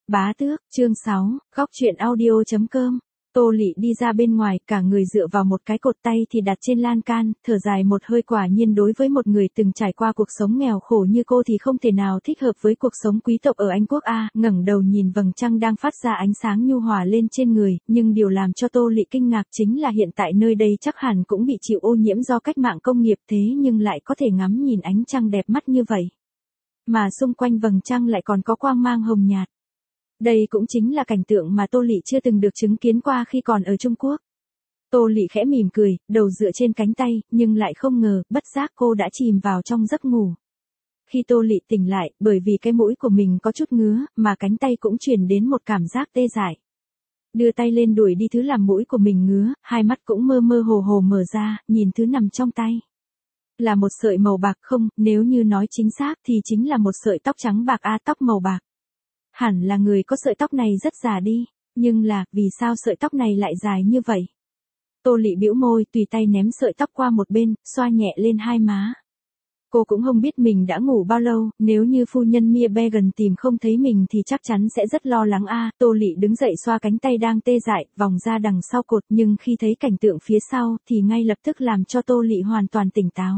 Bá tước, chương 6, góc truyện audio.com. Tô Lị đi ra bên ngoài, cả người dựa vào một cái cột tay thì đặt trên lan can, thở dài một hơi. Quả nhiên đối với một người từng trải qua cuộc sống nghèo khổ như cô thì không thể nào thích hợp với cuộc sống quý tộc ở Anh Quốc a. Ngẩng đầu nhìn vầng trăng đang phát ra ánh sáng nhu hòa lên trên người, nhưng điều làm cho Tô Lị kinh ngạc chính là hiện tại nơi đây chắc hẳn cũng bị chịu ô nhiễm do cách mạng công nghiệp, thế nhưng lại có thể ngắm nhìn ánh trăng đẹp mắt như vậy. Mà xung quanh vầng trăng lại còn có quang mang hồng nhạt. Đây cũng chính là cảnh tượng mà Tô Lị chưa từng được chứng kiến qua khi còn ở Trung Quốc. Tô Lị khẽ mỉm cười, đầu dựa trên cánh tay, nhưng lại không ngờ, bất giác cô đã chìm vào trong giấc ngủ. Khi Tô Lị tỉnh lại, bởi vì cái mũi của mình có chút ngứa, mà cánh tay cũng truyền đến một cảm giác tê dại. Đưa tay lên đuổi đi thứ làm mũi của mình ngứa, hai mắt cũng mơ mơ hồ hồ mở ra, nhìn thứ nằm trong tay. Là một sợi màu bạc không, nếu như nói chính xác thì chính là một sợi tóc trắng bạc tóc màu bạc. Hẳn là người có sợi tóc này rất già đi, nhưng là, vì sao sợi tóc này lại dài như vậy? Tô Lị bĩu môi, tùy tay ném sợi tóc qua một bên, xoa nhẹ lên hai má. Cô cũng không biết mình đã ngủ bao lâu, nếu như phu nhân Mia Began tìm không thấy mình thì chắc chắn sẽ rất lo lắng a. Tô Lị đứng dậy xoa cánh tay đang tê dại, vòng ra đằng sau cột, nhưng khi thấy cảnh tượng phía sau thì ngay lập tức làm cho Tô Lị hoàn toàn tỉnh táo.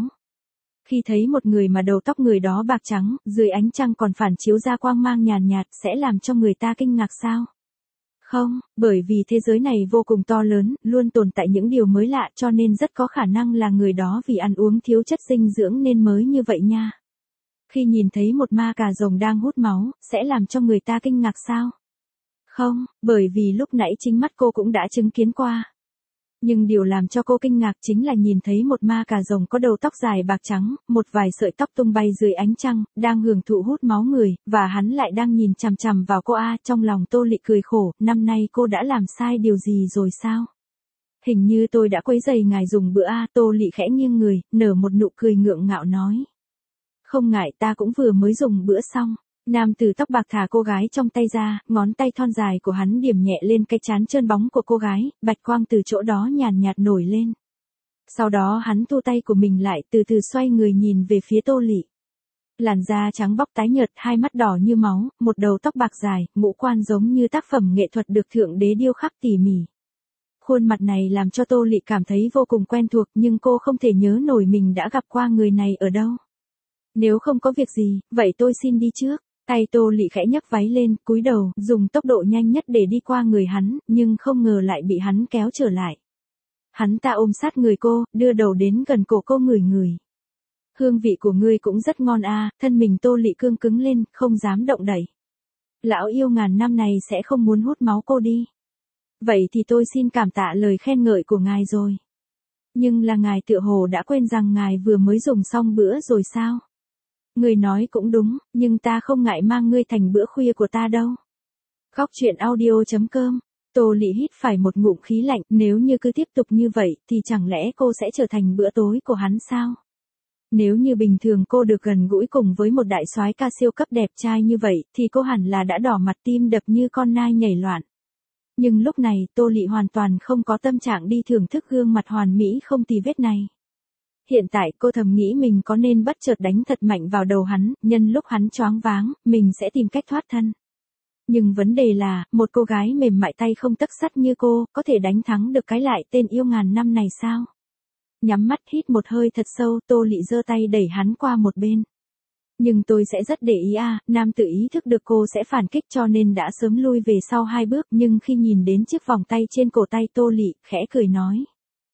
Khi thấy một người mà đầu tóc người đó bạc trắng, dưới ánh trăng còn phản chiếu ra quang mang nhàn nhạt sẽ làm cho người ta kinh ngạc sao? Không, bởi vì thế giới này vô cùng to lớn, luôn tồn tại những điều mới lạ cho nên rất có khả năng là người đó vì ăn uống thiếu chất dinh dưỡng nên mới như vậy nha. Khi nhìn thấy một ma cà rồng đang hút máu, sẽ làm cho người ta kinh ngạc sao? Không, bởi vì lúc nãy chính mắt cô cũng đã chứng kiến qua. Nhưng điều làm cho cô kinh ngạc chính là nhìn thấy một ma cà rồng có đầu tóc dài bạc trắng, một vài sợi tóc tung bay dưới ánh trăng, đang hưởng thụ hút máu người, và hắn lại đang nhìn chằm chằm vào cô trong lòng Tô Lị cười khổ, năm nay cô đã làm sai điều gì rồi sao? Hình như tôi đã quấy rầy ngài dùng bữa Tô Lị khẽ nghiêng người, nở một nụ cười ngượng ngạo nói. Không ngại, ta cũng vừa mới dùng bữa xong. Nam tử tóc bạc thả cô gái trong tay ra, ngón tay thon dài của hắn điểm nhẹ lên cái trán trơn bóng của cô gái, bạch quang từ chỗ đó nhàn nhạt nổi lên. Sau đó hắn thu tay của mình lại, từ từ xoay người nhìn về phía Tô Lị. Làn da trắng bóc tái nhợt, hai mắt đỏ như máu, một đầu tóc bạc dài, ngũ quan giống như tác phẩm nghệ thuật được thượng đế điêu khắc tỉ mỉ. Khuôn mặt này làm cho Tô Lị cảm thấy vô cùng quen thuộc, nhưng cô không thể nhớ nổi mình đã gặp qua người này ở đâu. Nếu không có việc gì, vậy tôi xin đi trước. Tay Tô Lị khẽ nhấc váy lên, cúi đầu, dùng tốc độ nhanh nhất để đi qua người hắn, nhưng không ngờ lại bị hắn kéo trở lại. Hắn ta ôm sát người cô, đưa đầu đến gần cổ cô ngửi ngửi. Hương vị của ngươi cũng rất ngon thân mình Tô Lị cương cứng lên, không dám động đậy. Lão yêu ngàn năm này sẽ không muốn hút máu cô đi. Vậy thì tôi xin cảm tạ lời khen ngợi của ngài rồi. Nhưng là ngài tựa hồ đã quên rằng ngài vừa mới dùng xong bữa rồi sao? Người nói cũng đúng, nhưng ta không ngại mang ngươi thành bữa khuya của ta đâu. Góc truyện audio.com. Tô Lị hít phải một ngụm khí lạnh, nếu như cứ tiếp tục như vậy thì chẳng lẽ cô sẽ trở thành bữa tối của hắn sao? Nếu như bình thường cô được gần gũi cùng với một đại soái ca siêu cấp đẹp trai như vậy thì cô hẳn là đã đỏ mặt tim đập như con nai nhảy loạn. Nhưng lúc này Tô Lị hoàn toàn không có tâm trạng đi thưởng thức gương mặt hoàn mỹ không tì vết này. Hiện tại cô thầm nghĩ mình có nên bất chợt đánh thật mạnh vào đầu hắn, nhân lúc hắn choáng váng, mình sẽ tìm cách thoát thân. Nhưng vấn đề là, một cô gái mềm mại tay không tấc sắt như cô, có thể đánh thắng được cái lại tên yêu ngàn năm này sao? Nhắm mắt hít một hơi thật sâu, Tô Lị giơ tay đẩy hắn qua một bên. Nhưng tôi sẽ rất để ý nam tự ý thức được cô sẽ phản kích cho nên đã sớm lui về sau hai bước, nhưng khi nhìn đến chiếc vòng tay trên cổ tay Tô Lị, khẽ cười nói.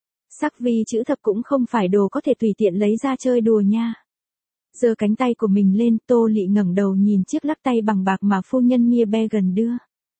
Sắc vi chữ thập cũng không phải đồ có thể tùy tiện lấy ra chơi đùa nha. Giơ cánh tay của mình lên, Tô Lị ngẩng đầu nhìn chiếc lắc tay bằng bạc mà phu nhân Mia Began đưa.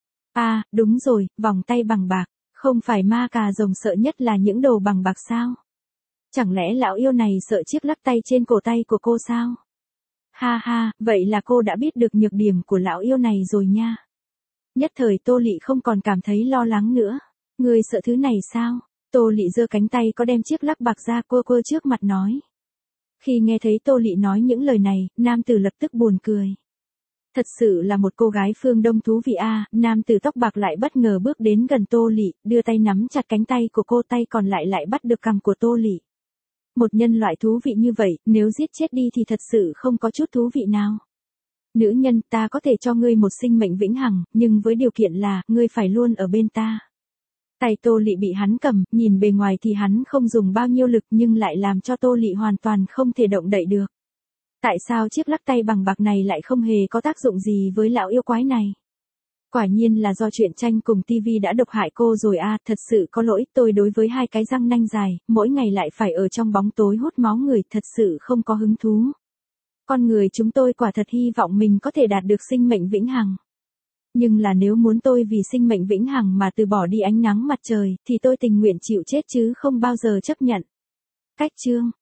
Đúng rồi, vòng tay bằng bạc, không phải ma cà rồng sợ nhất là những đồ bằng bạc sao? Chẳng lẽ lão yêu này sợ chiếc lắc tay trên cổ tay của cô sao? Ha ha, vậy là cô đã biết được nhược điểm của lão yêu này rồi nha. Nhất thời Tô Lị không còn cảm thấy lo lắng nữa. Người sợ thứ này sao? Tô Lị giơ cánh tay có đem chiếc lắc bạc ra quơ trước mặt nói. Khi nghe thấy Tô Lị nói những lời này, nam tử lập tức buồn cười. Thật sự là một cô gái phương Đông thú vị nam tử tóc bạc lại bất ngờ bước đến gần Tô Lị, đưa tay nắm chặt cánh tay của cô, tay còn lại bắt được cằm của Tô Lị. Một nhân loại thú vị như vậy, nếu giết chết đi thì thật sự không có chút thú vị nào. Nữ nhân, ta có thể cho ngươi một sinh mệnh vĩnh hằng, nhưng với điều kiện là, ngươi phải luôn ở bên ta. Tay Tô Lị bị hắn cầm, nhìn bề ngoài thì hắn không dùng bao nhiêu lực nhưng lại làm cho Tô Lị hoàn toàn không thể động đậy được. Tại sao chiếc lắc tay bằng bạc này lại không hề có tác dụng gì với lão yêu quái này? Quả nhiên là do truyện tranh cùng TV đã độc hại cô rồi à, thật sự có lỗi, tôi đối với hai cái răng nanh dài, mỗi ngày lại phải ở trong bóng tối hút máu người, thật sự không có hứng thú. Con người chúng tôi quả thật hy vọng mình có thể đạt được sinh mệnh vĩnh hằng. Nhưng là nếu muốn tôi vì sinh mệnh vĩnh hằng mà từ bỏ đi ánh nắng mặt trời, thì tôi tình nguyện chịu chết chứ không bao giờ chấp nhận. Cách chương